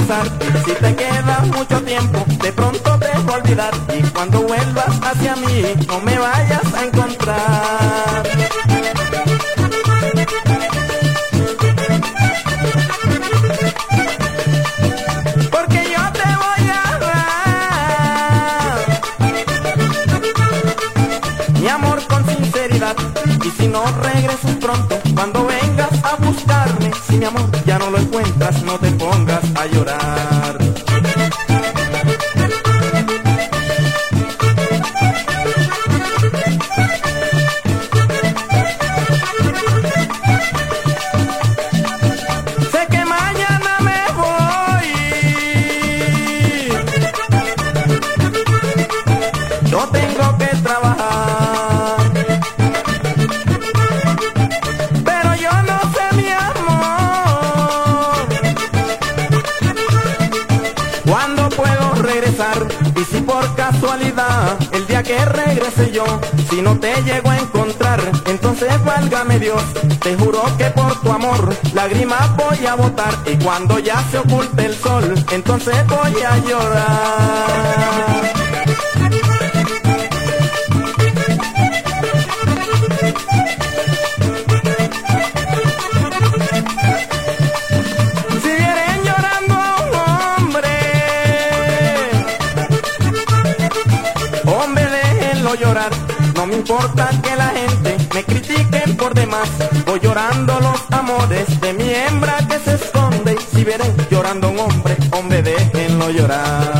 regresar. Si te quedas mucho tiempo, de pronto te voy a olvidar. Y cuando vuelvas hacia mí, no me vayas a encontrar. Porque yo te voy a dar mi amor con sinceridad. Y si no regresas pronto, cuando vengas a buscarme, si mi amor ya no lo encuentras, no te pongas a llorar. Sé que mañana me voy, yo tengo que trabajar, pero yo no sé, mi amor, cuándo puedo regresar. Y si por casualidad el día que regrese yo, si no te llego a encontrar, entonces válgame Dios, te juro que por tu amor lágrimas voy a botar. Y cuando ya se oculte el sol, entonces voy a llorar. Si vienen llorando hombre, déjenlo llorar. No me importa que la gente me critiquen por demás. Voy llorando los amores de mi hembra que se esconde. Si vienen llorando un hombre, déjenlo llorar.